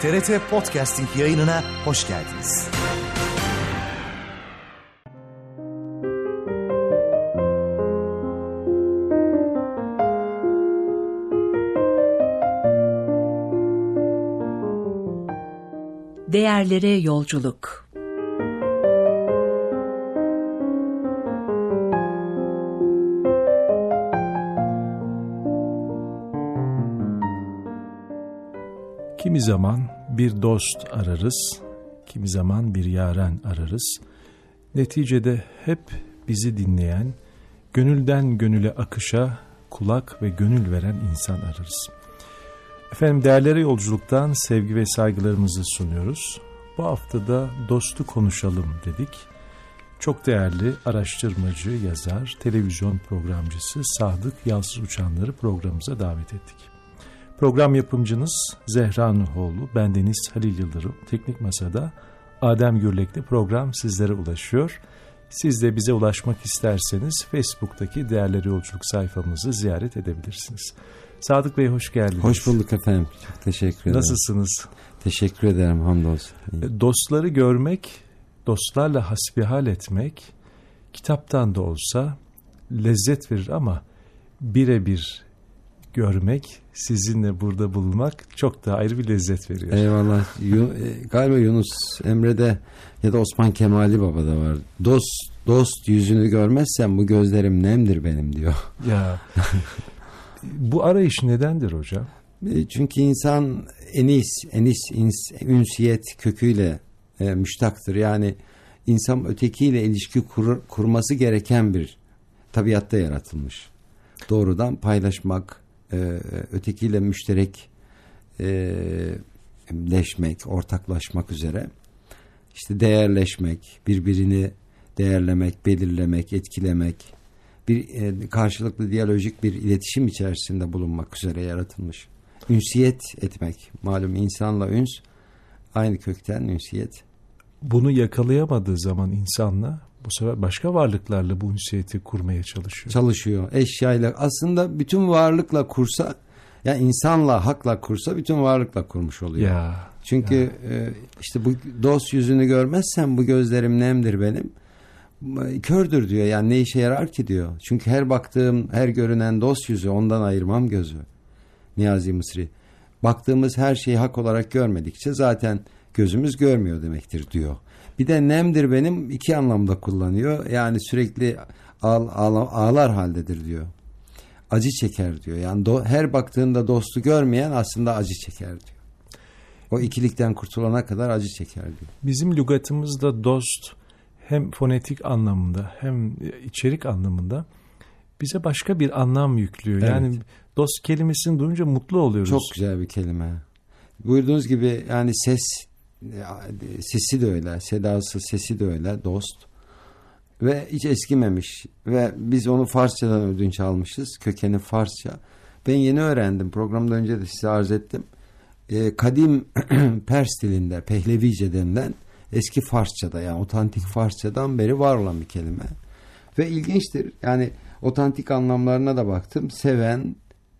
TRT Podcasting yayınına hoş geldiniz. Değerlere yolculuk. Kimi zaman bir dost ararız, kimi zaman bir yaren ararız. Neticede hep bizi dinleyen, gönülden gönüle akışa kulak ve gönül veren insan ararız. Efendim, değerlere yolculuktan sevgi ve saygılarımızı sunuyoruz. Bu hafta da dostu konuşalım dedik. Çok değerli araştırmacı, yazar, televizyon programcısı Sadık Yalsız Uçanları programımıza davet ettik. Program yapımcınız Zehra Nuhoğlu, bendeniz Halil Yıldırım. Teknik Masa'da Adem Gürlek'te program sizlere ulaşıyor. Siz de bize ulaşmak isterseniz Facebook'taki Değerleri Yolculuk sayfamızı ziyaret edebilirsiniz. Sadık Bey, hoş geldiniz. Hoş bulduk efendim. Çok teşekkür ederim. Nasılsınız? Teşekkür ederim, hamdolsun. Dostları görmek, dostlarla hasbihal etmek kitaptan da olsa lezzet verir ama birebir görmek, sizinle burada bulunmak çok daha ayrı bir lezzet veriyor. Eyvallah. Galiba Yunus Emre'de ya da Osman Kemali Baba'da var. Dost yüzünü görmezsem bu gözlerim nemdir benim diyor. Ya bu arayış nedendir hocam? Çünkü insan ünsiyet köküyle müştaktır. Yani insan ötekiyle ilişki kurması gereken bir tabiatta yaratılmış. Doğrudan paylaşmak, ötekiyle müşterekleşmek, ortaklaşmak üzere, işte değerleşmek, birbirini değerlemek, belirlemek, etkilemek, bir karşılıklı diyalojik bir iletişim içerisinde bulunmak üzere yaratılmış. Ünsiyet etmek, malum insanla üns aynı kökten, ünsiyet. Bunu yakalayamadığı zaman insanla bu sefer başka varlıklarla bu ünsiyeti kurmaya çalışıyor. Eşyayla, aslında bütün varlıkla kursa, yani insanla, hakla kursa bütün varlıkla kurmuş oluyor. Çünkü işte bu dost yüzünü görmezsem bu gözlerim nemdir benim. Kördür diyor, yani ne işe yarar ki diyor. Çünkü her baktığım, her görünen dost yüzü, ondan ayırmam gözü. Niyazi Mısri. Baktığımız her şeyi hak olarak görmedikçe zaten gözümüz görmüyor demektir diyor. Bir de nemdir benim iki anlamda kullanıyor. Yani sürekli ağlar haldedir diyor. Acı çeker diyor. Yani her baktığında dostu görmeyen aslında acı çeker diyor. O ikilikten kurtulana kadar acı çeker diyor. Bizim lügatımızda dost hem fonetik anlamında hem içerik anlamında bize başka bir anlam yüklüyor. Evet. Yani dost kelimesini duyunca mutlu oluyoruz. Çok güzel bir kelime. Buyurduğunuz gibi yani sesi de öyle, sedası, sesi de öyle, dost. Ve hiç eskimemiş. Ve biz onu Farsçadan ödünç almışız. Kökeni Farsça. Ben yeni öğrendim. Programdan önce de size arz ettim. Kadim Pers dilinde, Pehlevice denilen eski Farsçada, yani otantik Farsçadan beri var olan bir kelime. Ve ilginçtir. Yani otantik anlamlarına da baktım. Seven,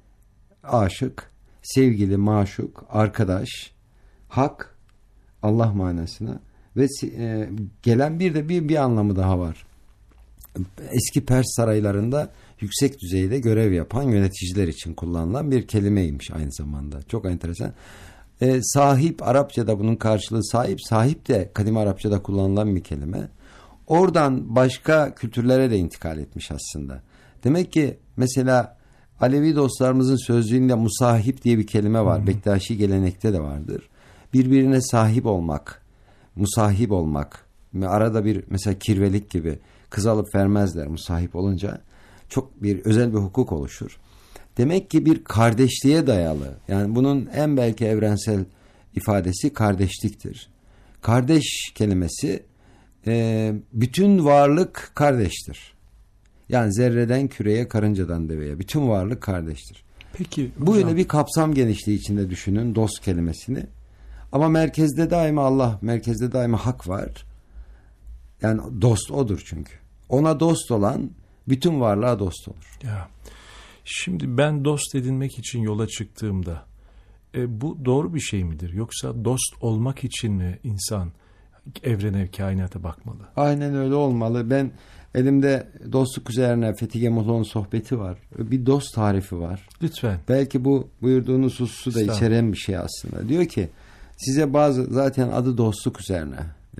aşık, sevgili, maşuk, arkadaş, hak, Allah manasına ve gelen bir anlamı daha var. Eski Pers saraylarında yüksek düzeyde görev yapan yöneticiler için kullanılan bir kelimeymiş aynı zamanda. Çok enteresan. Sahip, Arapçada bunun karşılığı sahip. Sahip de kadim Arapçada kullanılan bir kelime. Oradan başka kültürlere de intikal etmiş aslında. Demek ki mesela Alevi dostlarımızın sözlüğünde musahip diye bir kelime var. Bektaşi gelenekte de vardır. Birbirine sahip olmak, musahip olmak. Arada bir mesela kirvelik gibi kız alıp vermezler musahip olunca. Çok bir özel bir hukuk oluşur. Demek ki bir kardeşliğe dayalı. Yani bunun en belki evrensel ifadesi kardeşliktir. Kardeş kelimesi bütün varlık kardeştir. Yani zerreden küreye, karıncadan deveye. Bütün varlık kardeştir. Peki bu öyle bir kapsam genişliği içinde düşünün dost kelimesini. Ama merkezde daima Allah, merkezde daima hak var. Yani dost odur çünkü. Ona dost olan bütün varlığa dost olur. Ya. Şimdi ben dost edinmek için yola çıktığımda Bu doğru bir şey midir? Yoksa dost olmak için mi insan evrene, kainata bakmalı? Aynen öyle olmalı. Ben elimde dostluk üzerine Fethi Gemuloğlu'nun sohbeti var. Bir dost tarifi var. Lütfen. Belki bu buyurduğunuz hususu da içeren bir şey aslında. Diyor ki size bazı, zaten adı dostluk üzerine.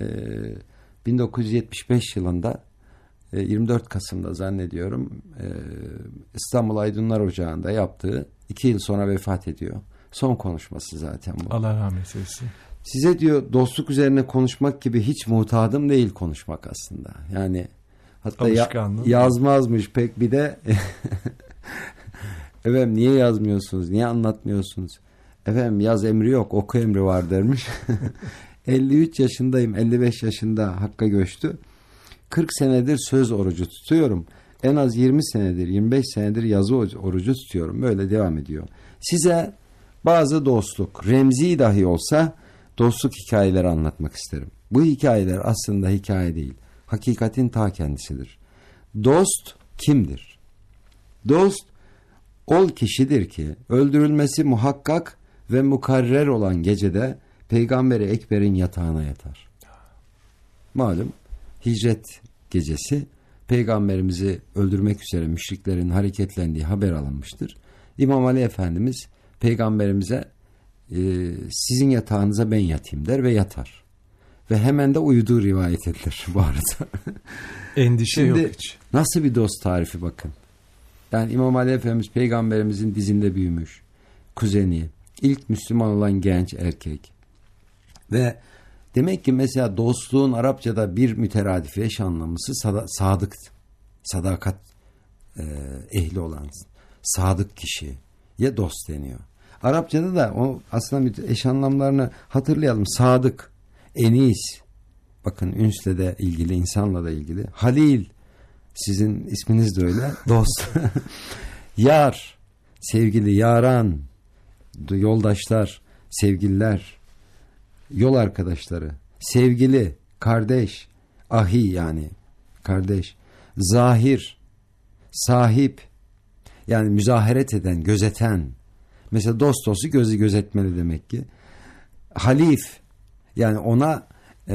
1975 yılında 24 Kasım'da zannediyorum İstanbul Aydınlar Ocağı'nda yaptığı, 2 yıl sonra vefat ediyor. Son konuşması zaten bu. Allah rahmet eylesin. Size diyor dostluk üzerine konuşmak gibi hiç muhtadım değil konuşmak aslında. Yani hatta yazmazmış pek, bir de efendim niye yazmıyorsunuz, niye anlatmıyorsunuz? Efendim yaz emri yok, oku emri var dermiş. 53 yaşındayım, 55 yaşında Hakk'a göçtü. 40 senedir söz orucu tutuyorum. En az 20 senedir, 25 senedir yazı orucu tutuyorum. Böyle devam ediyor. Size bazı dostluk, remzi dahi olsa dostluk hikayeleri anlatmak isterim. Bu hikayeler aslında hikaye değil, hakikatin ta kendisidir. Dost kimdir? Dost, ol kişidir ki öldürülmesi muhakkak ve mukarrer olan gecede Peygamber-i Ekber'in yatağına yatar. Malum hicret gecesi Peygamberimizi öldürmek üzere müşriklerin hareketlendiği haber alınmıştır. İmam Ali Efendimiz Peygamberimize sizin yatağınıza ben yatayım der ve yatar. Ve hemen de uyuduğu rivayet edilir bu arada. Endişe Şimdi, yok hiç. Nasıl bir dost tarifi bakın. Yani İmam Ali Efendimiz Peygamberimizin dizinde büyümüş. Kuzeni, ilk Müslüman olan genç erkek. Ve demek ki mesela dostluğun Arapçada bir müteradifi, eş anlamlısı sadık, sadakat ehli olan sadık kişiye dost deniyor. Arapçada da o aslında eş anlamlarını hatırlayalım. Sadık, enis, bakın ünsle de ilgili, insanla da ilgili. Halil, sizin isminiz de öyle. Dost. Yar, sevgili, yaran, yoldaşlar, sevgililer, yol arkadaşları, sevgili, kardeş, ahi yani kardeş, zahir, sahip, yani müzaheret eden, gözeten. Mesela dostu gözü gözetmeli demek ki. Halif, yani ona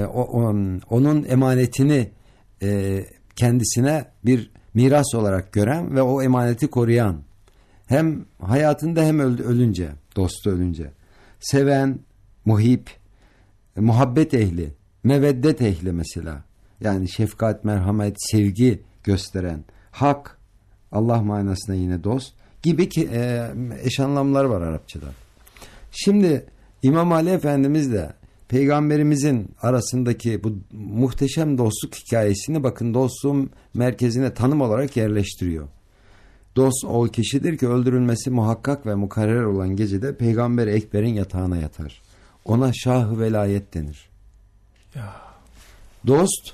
onun emanetini kendisine bir miras olarak gören ve o emaneti koruyan. Hem hayatında hem ölünce, dostu ölünce. Seven, muhib, muhabbet ehli, meveddet ehli mesela. Yani şefkat, merhamet, sevgi gösteren. Hak, Allah manasına yine dost gibi ki eş anlamlar var Arapçada. Şimdi İmam Ali Efendimiz de Peygamberimizin arasındaki bu muhteşem dostluk hikayesini bakın dostluğun merkezine tanım olarak yerleştiriyor. Dost o kişidir ki öldürülmesi muhakkak ve mukarrer olan gecede Peygamber-i Ekber'in yatağına yatar. Ona şah-ı velayet denir. Ya. Dost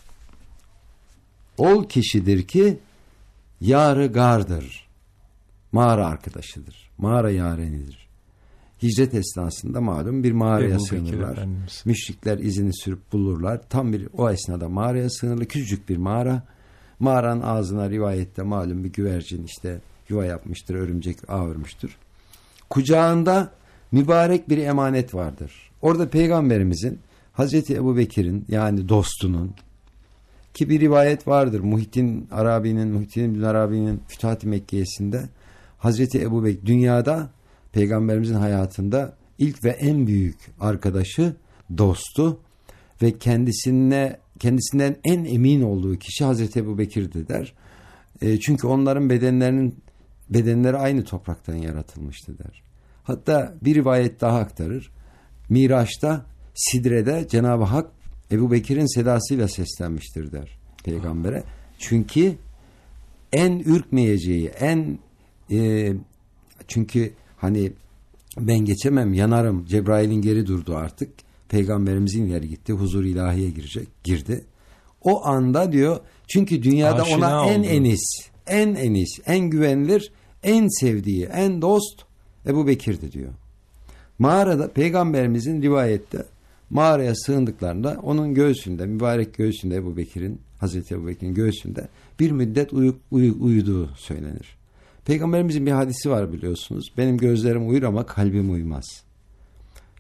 ol kişidir ki yar-ı gardır. Mağara arkadaşıdır. Mağara yarenidir. Hicret esnasında malum bir mağaraya sığınırlar. Müşrikler izini sürüp bulurlar. Tam bir o esnada mağaraya sığınırlar. Küçücük bir mağara. Mağaranın ağzına rivayette malum bir güvercin işte yuva yapmıştır, örümcek ağ örmüştür. Kucağında mübarek bir emanet vardır. Orada Peygamberimizin Hazreti Ebubekir'in yani dostunun ki bir rivayet vardır. Muhittin bin Arabi'nin Fütuhat-ı Mekkiyesinde Hazreti Ebubekir dünyada Peygamberimizin hayatında ilk ve en büyük arkadaşı, dostu ve kendisinden en emin olduğu kişi Hazreti Ebubekir'dir der. Çünkü onların bedenleri aynı topraktan yaratılmıştı der. Hatta bir rivayet daha aktarır. Miraç'ta Sidre'de Cenab-ı Hak Ebubekir'in sedasıyla seslenmiştir der Peygamber'e. Çünkü en ürkmeyeceği, çünkü hani ben geçemem, yanarım. Cebrail'in geri durdu artık. Peygamberimizin ileri gitti. Huzur ilahiye girdi. O anda diyor çünkü dünyada aşina ona en enis, en güvenilir, en sevdiği, en dost Ebubekir'di diyor. Mağarada Peygamberimizin rivayette mağaraya sığındıklarında onun göğsünde, mübarek göğsünde Hazreti Ebubekir'in göğsünde bir müddet uyuduğu söylenir. Peygamberimizin bir hadisi var biliyorsunuz. Benim gözlerim uyur ama kalbim uyumaz.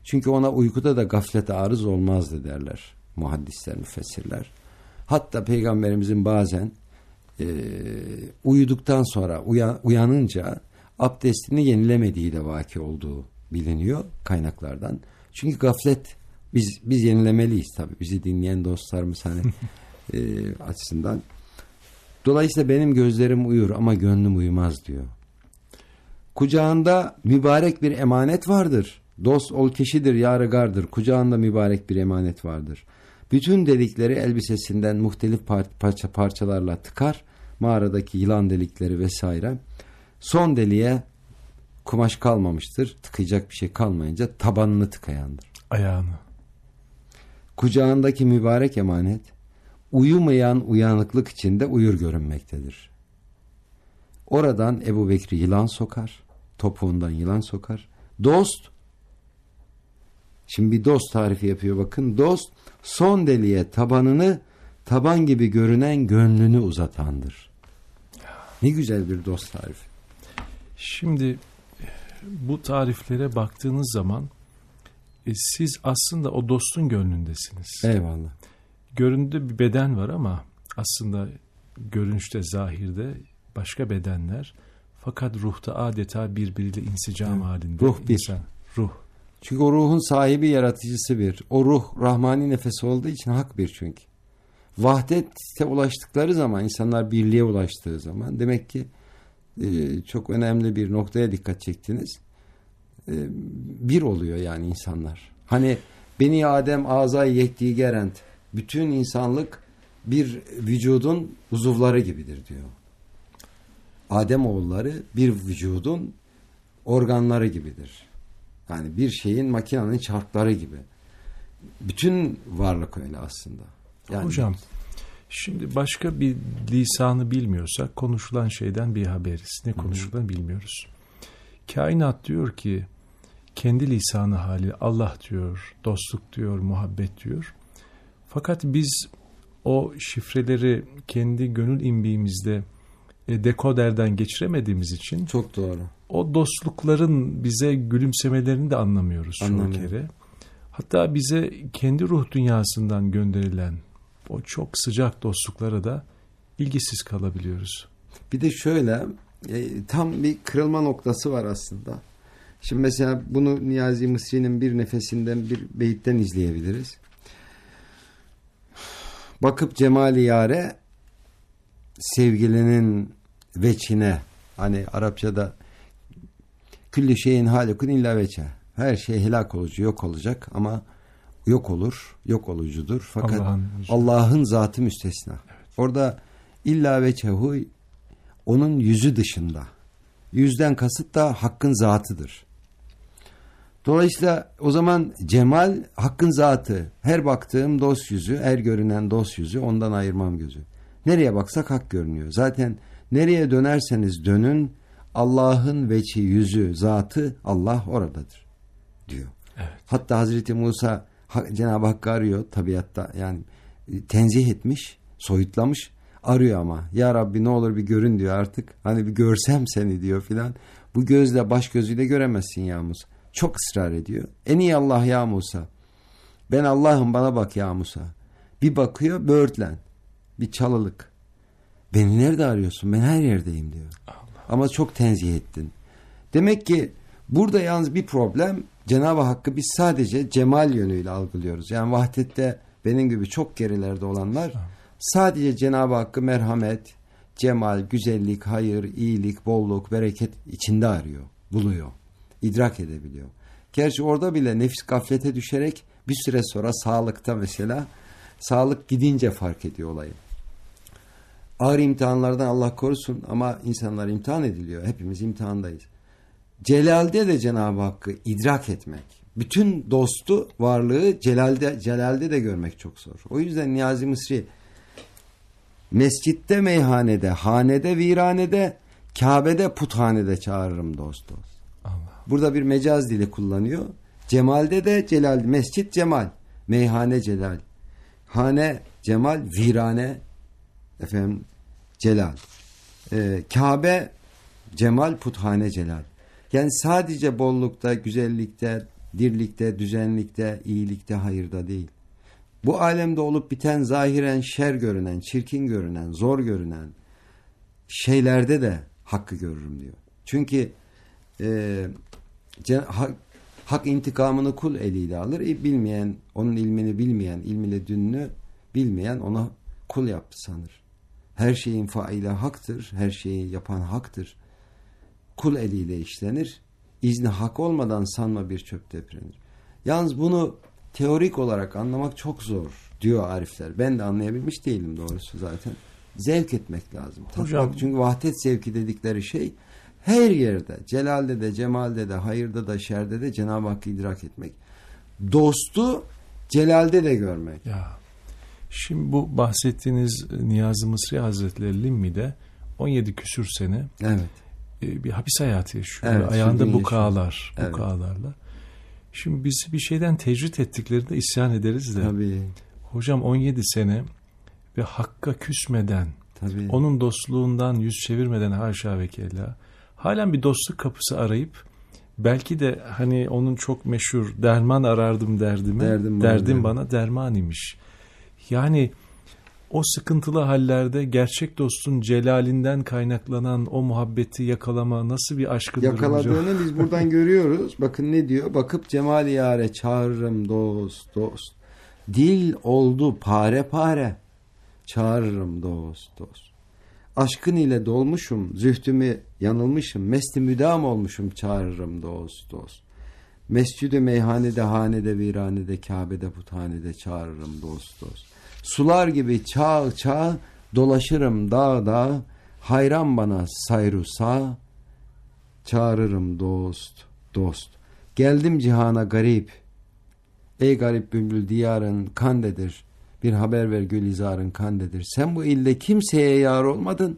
Çünkü ona uykuda da gaflete arız olmazdı derler muhaddisler, müfessirler. Hatta Peygamberimizin bazen uyuduktan sonra uyanınca abdestini yenilemediği de vaki olduğu biliniyor kaynaklardan. Çünkü gaflet biz yenilemeliyiz tabii. Bizi dinleyen dostlarımız hani açısından. Dolayısıyla benim gözlerim uyur ama gönlüm uyumaz diyor. Kucağında mübarek bir emanet vardır. Dost ol kişidir, yârı gardır. Kucağında mübarek bir emanet vardır. Bütün delikleri elbisesinden muhtelif parçalarla tıkar. Mağaradaki yılan delikleri vesaire. Son deliğe kumaş kalmamıştır. Tıkayacak bir şey kalmayınca tabanını tıkayandır. Ayağını. Kucağındaki mübarek emanet uyumayan uyanıklık içinde uyur görünmektedir. Oradan Ebu Bekri yılan sokar. Topuğundan yılan sokar. Dost, şimdi bir dost tarifi yapıyor bakın. Dost son deliğe tabanını, taban gibi görünen gönlünü uzatandır. Ne güzel bir dost tarifi. Şimdi bu tariflere baktığınız zaman siz aslında o dostun gönlündesiniz. Eyvallah. Görünürde bir beden var ama aslında görünüşte, zahirde başka bedenler. Fakat ruhta adeta birbiriyle insicam halinde. Ruh bir. Ruh. Çünkü o ruhun sahibi, yaratıcısı bir. O ruh rahmani nefesi olduğu için hak bir çünkü. Vahdete ulaştıkları zaman, insanlar birliğe ulaştığı zaman demek ki çok önemli bir noktaya dikkat çektiniz. Bir oluyor yani insanlar. Hani Beni Adem azay yektiği gerent. Bütün insanlık bir vücudun uzuvları gibidir diyor. Ademoğulları bir vücudun organları gibidir. Yani bir şeyin, makinenin çarkları gibi. Bütün varlık öyle aslında. Yani hocam, şimdi başka bir lisanı bilmiyorsak konuşulan şeyden bir haberiz. Ne konuşulan bilmiyoruz. Kainat diyor ki kendi lisanı hali Allah diyor, dostluk diyor, muhabbet diyor. Fakat biz o şifreleri kendi gönül imbiğimizde dekoderden geçiremediğimiz için çok doğru. O dostlukların bize gülümsemelerini de anlamıyoruz çoğu kere. Hatta bize kendi ruh dünyasından gönderilen o çok sıcak dostluklara da ilgisiz kalabiliyoruz. Bir de şöyle tam bir kırılma noktası var aslında. Şimdi mesela bunu Niyazi Mısri'nin bir nefesinden bir beyitten izleyebiliriz. Bakıp cemali yare sevgilinin veçine, hani Arapçada külli şeyin halikun illa veçe, her şey helak olucu, yok olacak ama yok olur, yok olucudur. Fakat Allah'ın zatı müstesna. Evet. Orada illa veçehu, onun yüzü dışında. Yüzden kasıt da hakkın zatıdır. Dolayısıyla o zaman cemal hakkın zatı. Her baktığım dost yüzü, her görünen dost yüzü, ondan ayırmam gözü. Nereye baksak hak görünüyor. Zaten nereye dönerseniz dönün, Allah'ın veçi, yüzü, zatı, Allah oradadır diyor. Evet. Hatta Hazreti Musa Cenab-ı Hakk'ı arıyor tabiatta, yani tenzih etmiş, soyutlamış, arıyor ama ya Rabbi ne olur bir görün diyor artık. Hani bir görsem seni diyor filan. Bu gözle, baş gözüyle göremezsin ya Musa. Çok ısrar ediyor. En iyi Allah ya Musa. Ben Allah'ım, bana bak ya Musa. Bir bakıyor, böğürtlen. Bir çalılık. Beni nerede arıyorsun? Ben her yerdeyim diyor. Allah. Ama çok tenzih ettin. Demek ki burada yalnız bir problem, Cenab-ı Hakk'ı biz sadece cemal yönüyle algılıyoruz. Yani vahdette benim gibi çok gerilerde olanlar sadece Cenab-ı Hakk'ı merhamet, cemal, güzellik, hayır, iyilik, bolluk, bereket içinde arıyor, buluyor, idrak edebiliyor. Gerçi orada bile nefis gaflete düşerek bir süre sonra sağlıkta mesela, sağlık gidince fark ediyor olayı. Ağır imtihanlardan Allah korusun ama insanlar imtihan ediliyor. Hepimiz imtihandayız. Celal'de de Cenab-ı Hakk'ı idrak etmek, bütün dostu, varlığı celalde de görmek çok zor. O yüzden Niyazi Mısri mescitte, meyhanede, hanede, viranede, Kabe'de, puthanede çağırırım dost dost. Allah. Burada bir mecaz dili kullanıyor. Cemal'de de celal, mescit cemal, meyhane celal, hane cemal, virane efendim celal, Kabe cemal, puthane celal. Yani sadece bollukta, güzellikte, dirlikte, düzenlikte, iyilikte, hayırda değil. Bu alemde olup biten zahiren şer görünen, çirkin görünen, zor görünen şeylerde de hakkı görürüm diyor. Çünkü hak intikamını kul eliyle alır. Bilmeyen, onun ilmini bilmeyen, ilmiyle dününü bilmeyen ona kul yaptı sanır. Her şeyin faili haktır, her şeyi yapan haktır. Kul eliyle işlenir. İzni hak olmadan sanma bir çöp deprenir. Yalnız bunu teorik olarak anlamak çok zor diyor arifler. Ben de anlayabilmiş değilim doğrusu zaten. Zevk etmek lazım. Hocam, çünkü vahdet zevki dedikleri şey her yerde, celalde de, cemalde de, hayırda da, şerde de Cenab-ı Hakk'ı idrak etmek. Dostu celalde de görmek. Ya, şimdi bu bahsettiğiniz Niyazi Mısri Hazretleri Limmi'de 17 küsür sene bir hapis hayatı yaşıyor. Evet, ayağında yaşıyor. bukalarla. Şimdi bizi bir şeyden tecrit ettiklerinde isyan ederiz de. Tabii. Hocam 17 sene ve Hakk'a küsmeden, Tabii. onun dostluğundan yüz çevirmeden haşa ve kella, halen bir dostluk kapısı arayıp belki de hani onun çok meşhur derman arardım derdim bana derman imiş. Yani o sıkıntılı hallerde gerçek dostun celalinden kaynaklanan o muhabbeti yakalama nasıl bir aşkıdır yakaladığını hocam? Biz buradan görüyoruz. Bakın ne diyor? Bakıp cemali yâre çağırırım dost. Dil oldu pare çağırırım dost. Aşkın ile dolmuşum, zühdümü yanılmışım, mesti müdam olmuşum, çağırırım dost. Mescid-i meyhanede, hanede, viranede, Kabe'de, puthanede çağırırım dost. Sular gibi çağ dolaşırım dağ, hayran bana sayru sağ, çağırırım dost. Geldim cihana garip, ey garip bülbül diyarın kandedir, bir haber ver gülizarın kandedir. Sen bu ilde kimseye yar olmadın.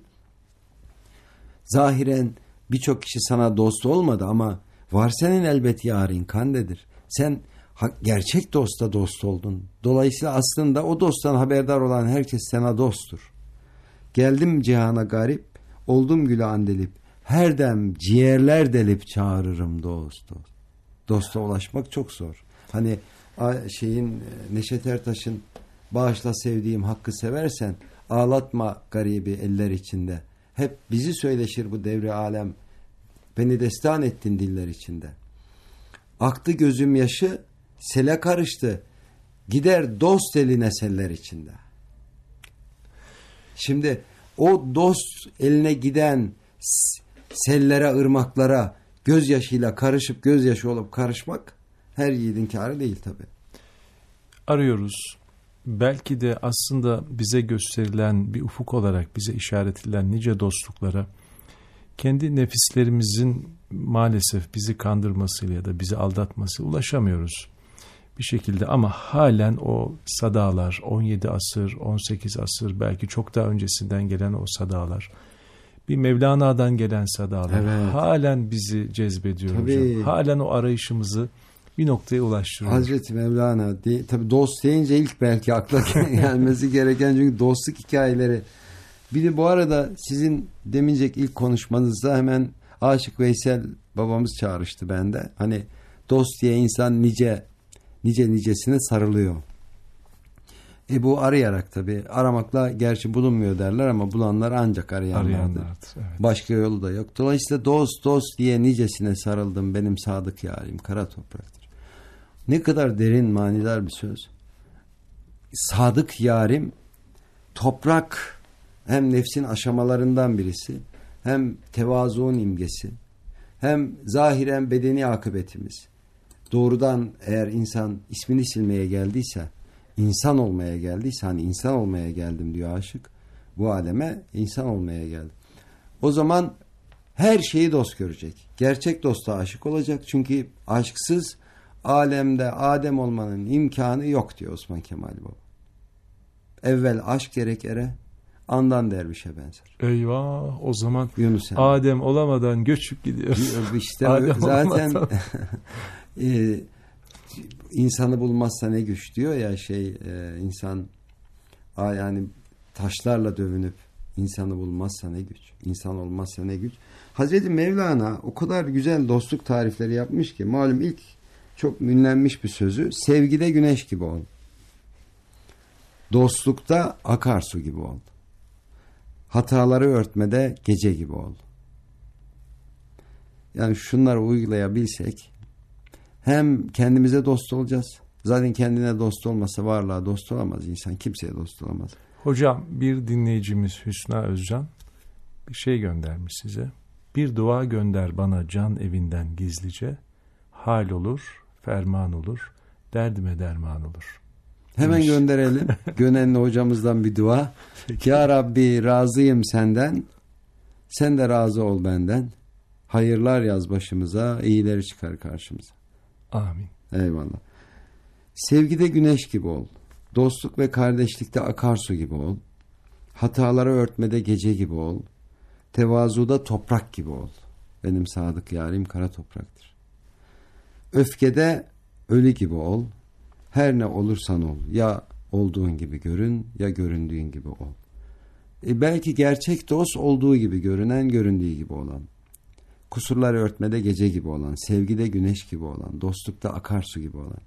Zahiren birçok kişi sana dost olmadı ama var senin elbet yarın kandedir. Sen gerçek dosta dost oldun. Dolayısıyla aslında o dosttan haberdar olan herkes sana dosttur. Geldim cihana garip, oldum güle andelip, her dem ciğerler delip çağırırım dost. Dosta ulaşmak çok zor. Hani Neşet Ertaş'ın bağışla sevdiğim hakkı seversen ağlatma garibi eller içinde. Hep bizi söyleşir bu devri alem. Beni destan ettin diller içinde. Aktı gözüm yaşı, sele karıştı. Gider dost eline seller içinde. Şimdi o dost eline giden sellere, ırmaklara gözyaşıyla karışıp gözyaşı olup karışmak her yiğidin kârı değil tabii. Arıyoruz. Belki de aslında bize gösterilen bir ufuk olarak bize işaret edilen nice dostluklara kendi nefislerimizin maalesef bizi kandırmasıyla ya da bizi aldatmasıyla ulaşamıyoruz bir şekilde, ama halen o sadalar, 17 asır, 18 asır, belki çok daha öncesinden gelen o sadalar, bir Mevlana'dan gelen sadalar halen bizi cezbediyor hocam. Halen o arayışımızı bir noktaya ulaştırıyor. Hazreti Mevlana tabii dost deyince ilk belki akla gelmesi gereken, çünkü dostluk hikayeleri. Bir de bu arada sizin demincek ilk konuşmanızda hemen Aşık Veysel babamız çağrıştı bende. Hani dost diye insan nicesine sarılıyor. Bu arayarak tabii. Aramakla gerçi bulunmuyor derler ama bulanlar ancak arayanlardır. Evet. Başka yolu da yok. Dolayısıyla dost diye nicesine sarıldım benim sadık yarim kara topraktır. Ne kadar derin, manidar bir söz. Sadık yarim toprak, hem nefsin aşamalarından birisi, hem tevazuun imgesi, hem zahiren bedeni akıbetimiz. Doğrudan eğer insan ismini silmeye geldiyse, insan olmaya geldiyse, hani insan olmaya geldim diyor aşık, bu aleme insan olmaya geldim. O zaman her şeyi dost görecek. Gerçek dosta aşık olacak. Çünkü aşksız alemde Adem olmanın imkanı yok diyor Osman Kemal Baba. Evvel aşk gerek ere, andan dervişe benzer. Eyvah, o zaman Yunus Adem olamadan göçüp gidiyoruz. İşte zaten insanı bulmazsa ne güç diyor ya insan yani taşlarla dövünüp insanı bulmazsa ne güç, insan olmazsa ne güç. Hazreti Mevlana o kadar güzel dostluk tarifleri yapmış ki malum ilk çok ünlenmiş bir sözü. Sevgide güneş gibi ol. Dostlukta akarsu gibi ol. Hataları örtmede gece gibi ol. Yani şunları uygulayabilsek hem kendimize dost olacağız. Zaten kendine dost olmasa varlığa dost olamaz insan. Kimseye dost olamaz. Hocam, bir dinleyicimiz Hüsna Özcan bir şey göndermiş size. Bir dua gönder bana can evinden gizlice. Hal olur, ferman olur, derdime derman olur. Hemen demiş. gönderelim. Gönenli hocamızdan bir dua. Ya Rabbi, razıyım senden. Sen de razı ol benden. Hayırlar yaz başımıza, iyileri çıkar karşımıza. Amin. Eyvallah. Sevgide güneş gibi ol. Dostluk ve kardeşlikte akarsu gibi ol. Hataları örtmede gece gibi ol. Tevazuda toprak gibi ol. Benim sadık yarim kara topraktır. Öfkede ölü gibi ol. Her ne olursan ol. Ya olduğun gibi görün, ya göründüğün gibi ol. Belki gerçek dost olduğu gibi görünen, göründüğü gibi olan. Kusurları örtmede gece gibi olan. Sevgide güneş gibi olan. Dostlukta akarsu gibi olan.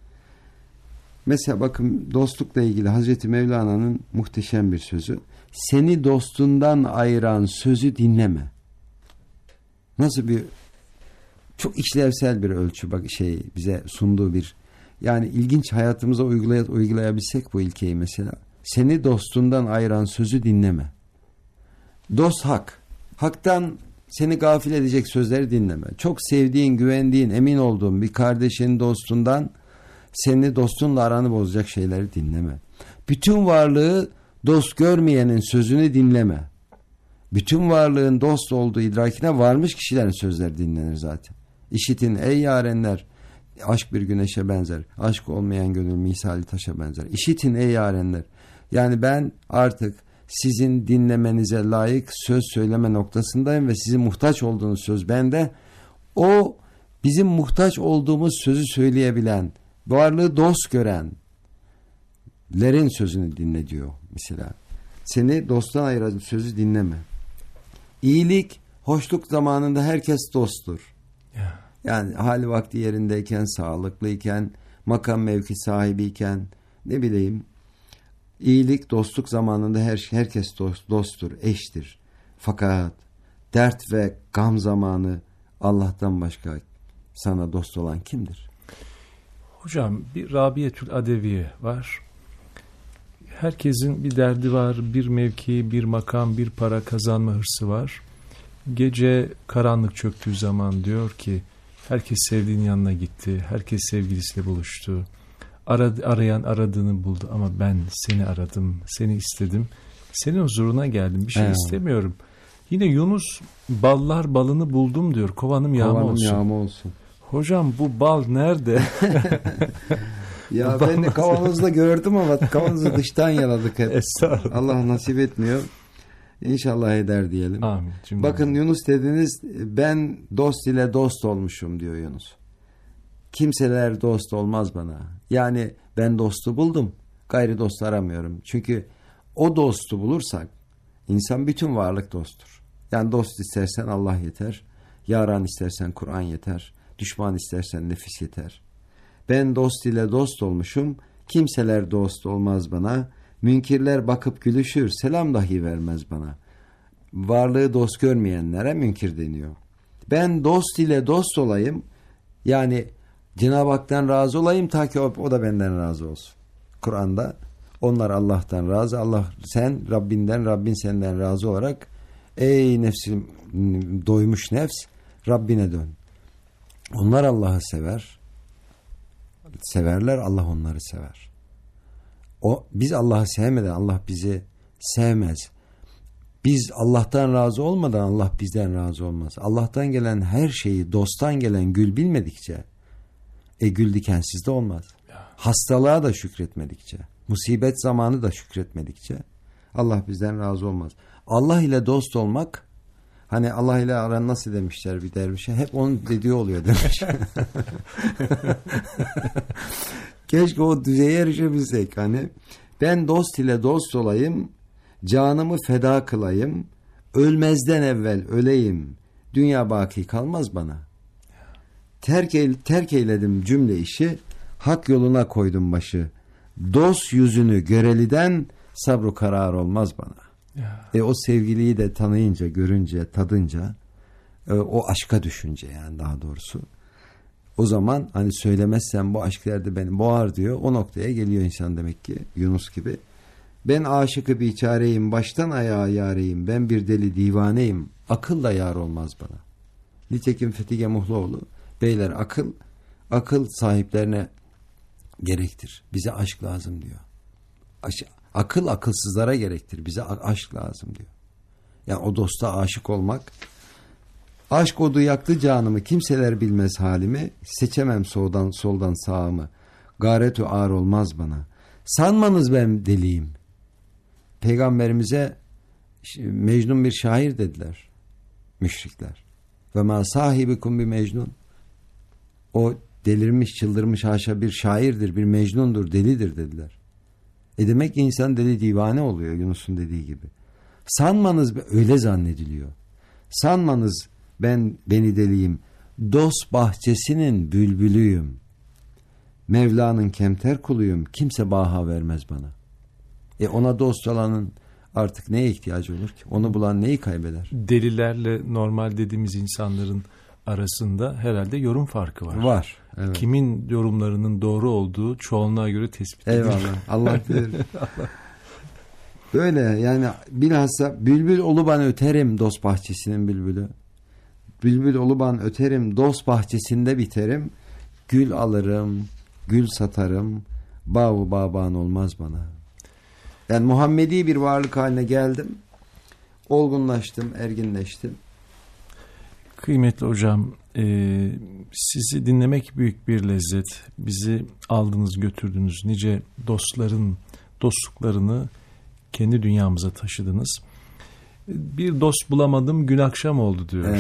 Mesela bakın, dostlukla ilgili Hazreti Mevlana'nın muhteşem bir sözü. Seni dostundan ayıran sözü dinleme. Nasıl bir çok işlevsel bir ölçü, bak bize sunduğu bir, yani ilginç, hayatımıza uygulayabilsek bu ilkeyi mesela. Seni dostundan ayıran sözü dinleme. Dost hak. Haktan seni gafil edecek sözleri dinleme. Çok sevdiğin, güvendiğin, emin olduğun bir kardeşin, dostundan seni, dostunla aranı bozacak şeyleri dinleme. Bütün varlığı dost görmeyenin sözünü dinleme. Bütün varlığın dost olduğu idrakine varmış kişilerin sözleri dinlenir zaten. İşitin ey yarenler, aşk bir güneşe benzer. Aşk olmayan gönül misali taşa benzer. İşitin ey yarenler. Yani ben artık sizin dinlemenize layık söz söyleme noktasındayım ve sizin muhtaç olduğunuz söz bende. O bizim muhtaç olduğumuz sözü söyleyebilen, varlığı dost görenlerin sözünü dinle diyor mesela. Seni dosttan ayıran sözü dinleme. İyilik, hoşluk zamanında herkes dosttur. Yani hali vakti yerindeyken, sağlıklıyken, makam mevki sahibiyken, ne bileyim, iyilik, dostluk zamanında herkes dosttur, eştir. Fakat dert ve gam zamanı Allah'tan başka sana dost olan kimdir? Hocam, bir Rabiyetül Adeviye var. Herkesin bir derdi var, bir mevki, bir makam, bir para kazanma hırsı var. Gece karanlık çöktüğü zaman diyor ki, herkes sevdiğinin yanına gitti, herkes sevgilisiyle buluştu. Arayan aradığını buldu ama ben seni aradım, seni istedim. Senin huzuruna geldim, bir şey istemiyorum. Yine Yunus, ballar balını buldum diyor, kovanım yağma olsun. Hocam, bu bal nerede? Ya ben de kavanozda gördüm ama kavanozu dıştan yaladık hep. Allah nasip etmiyor. İnşallah eder diyelim. Amin. Bakın Yunus dediniz, ben dost ile dost olmuşum diyor Yunus. Kimseler dost olmaz bana. Yani ben dostu buldum. Gayri dost aramıyorum. Çünkü o dostu bulursak insan bütün varlık dosttur. Yani dost istersen Allah yeter. Yaran istersen Kur'an yeter. Düşman istersen nefis yeter. Ben dost ile dost olmuşum. Kimseler dost olmaz bana. Münkirler bakıp gülüşür. Selam dahi vermez bana. Varlığı dost görmeyenlere münkir deniyor. Ben dost ile dost olayım. Yani Cenab-ı Hak'tan razı olayım ta ki o da benden razı olsun. Kur'an'da onlar Allah'tan razı. Allah sen Rabbinden, Rabbin senden razı olarak ey nefsim, doymuş nefs, Rabbine dön. Onlar Allah'ı severler, Allah onları sever. Biz Allah'ı sevmeden Allah bizi sevmez. Biz Allah'tan razı olmadan Allah bizden razı olmaz. Allah'tan gelen her şeyi dosttan gelen gül bilmedikçe gül dikensiz de olmaz. Hastalığa da şükretmedikçe, musibet zamanı da şükretmedikçe Allah bizden razı olmaz. Allah ile dost olmak, hani Allah ile aran nasıl demişler bir dervişe, hep onun dediği oluyor demiş. Keşke o düzeye erişebilsek. Hani ben dost ile dost olayım, canımı feda kılayım, ölmezden evvel öleyim, dünya baki kalmaz bana. terk eyledim cümle işi, hak yoluna koydum başı. Dost yüzünü göreliden sabru karar olmaz bana. O sevgiliyi de tanıyınca, görünce, tadınca, o aşka düşünce yani daha doğrusu. O zaman hani söylemezsem bu aşk derdi beni boğar diyor. O noktaya geliyor insan demek ki, Yunus gibi. Ben aşıkı biçareyim, baştan ayağa yareyim. Ben bir deli divaneyim, akılla yar olmaz bana. Nitekim Fethi Gemuhluoğlu, beyler akıl sahiplerine gerektir. Bize aşk lazım diyor. Akıl akılsızlara gerektir. Bize aşk lazım diyor. Yani o dosta aşık olmak. Aşk odu yaktı canımı, kimseler bilmez halimi. Seçemem soldan sağımı. Garet-ü ağır olmaz bana. Sanmanız ben deliyim. Peygamberimize Mecnun bir şair dediler müşrikler. Ve ma sahibikum bi Mecnun. O delirmiş, çıldırmış haşa bir şairdir, bir Mecnundur, delidir dediler. Demek ki insan deli divane oluyor Yunus'un dediği gibi. Sanmanız öyle zannediliyor. Sanmanız beni deliyim. Dost bahçesinin bülbülüyüm. Mevla'nın kemter kuluyum. Kimse baha vermez bana. Ona dost olanın artık neye ihtiyacı olur ki? Onu bulan neyi kaybeder? Delilerle normal dediğimiz insanların arasında herhalde yorum farkı var. Var. Evet. Kimin yorumlarının doğru olduğu çoğunluğa göre tespit edilir. Eyvallah. Allah bilir. Böyle yani bilhassa bülbül oluban öterim dost bahçesinin bülbülü. Bülbül oluban öterim dost bahçesinde biterim. Gül alırım, gül satarım. Bağ-u bağban olmaz bana. Yani Muhammedi bir varlık haline geldim. Olgunlaştım, erginleştim. Kıymetli hocam, sizi dinlemek büyük bir lezzet. Bizi aldınız götürdünüz. Nice dostluklarını kendi dünyamıza taşıdınız. Bir dost bulamadım, gün akşam oldu diyor.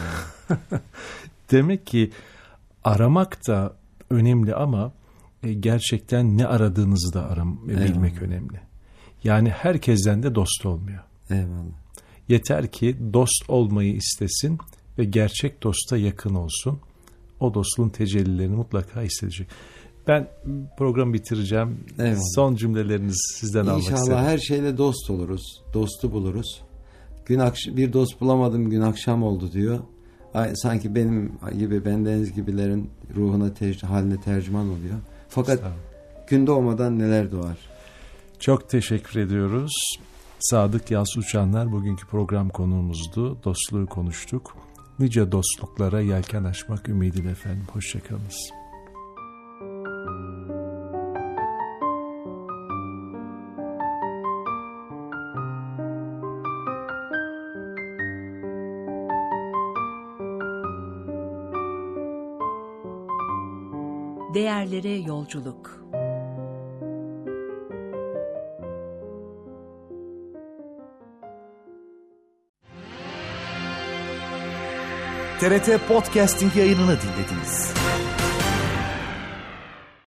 Demek ki aramak da önemli ama gerçekten ne aradığınızı da bilmek önemli. Yani herkesten de dost olmuyor. Eyvallah. Yeter ki dost olmayı istesin ve gerçek dosta yakın olsun. O dostluğun tecellilerini mutlaka hissedecek. Ben programı bitireceğim. Eyvallah. Son cümlelerinizi sizden almak istedim. İnşallah her şeyle dost oluruz. Dostu buluruz. Bir dost bulamadım, gün akşam oldu diyor. Sanki benim gibi, bendeniz gibilerin ruhuna, haline tercüman oluyor. Fakat gün doğmadan neler doğar. Çok teşekkür ediyoruz. Sadık Yas Uçanlar bugünkü program konuğumuzdu. Dostluğu konuştuk. Nice dostluklara yelken açmak ümidiyle efendim. Hoşçakalınız. Değerlere yolculuk. TRT Podcasting yayınını dinlediniz.